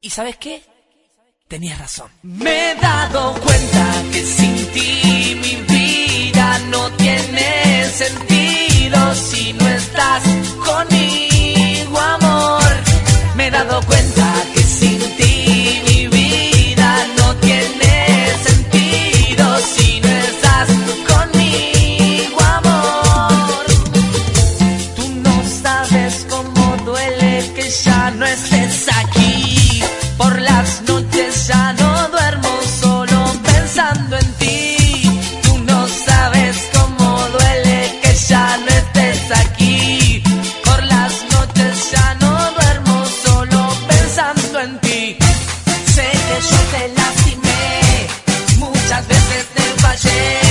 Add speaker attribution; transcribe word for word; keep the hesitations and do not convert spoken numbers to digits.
Speaker 1: ¿Y sabes qué? Tenías razón.
Speaker 2: Me he dado cuenta que sin ti mi vida no tiene sentido si no estás conmigo, amor. Me he dado cuenta que sin ti mi vida no tiene sentido si no estás conmigo, amor. Tú no sabes cómo duele que ya no estés aquí. Por las noches ya no duermo solo pensando en ti. Tú no sabes cómo duele que ya no estés aquí. Por las noches ya no duermo solo pensando en ti. Sé que yo te lastimé, muchas veces te fallé.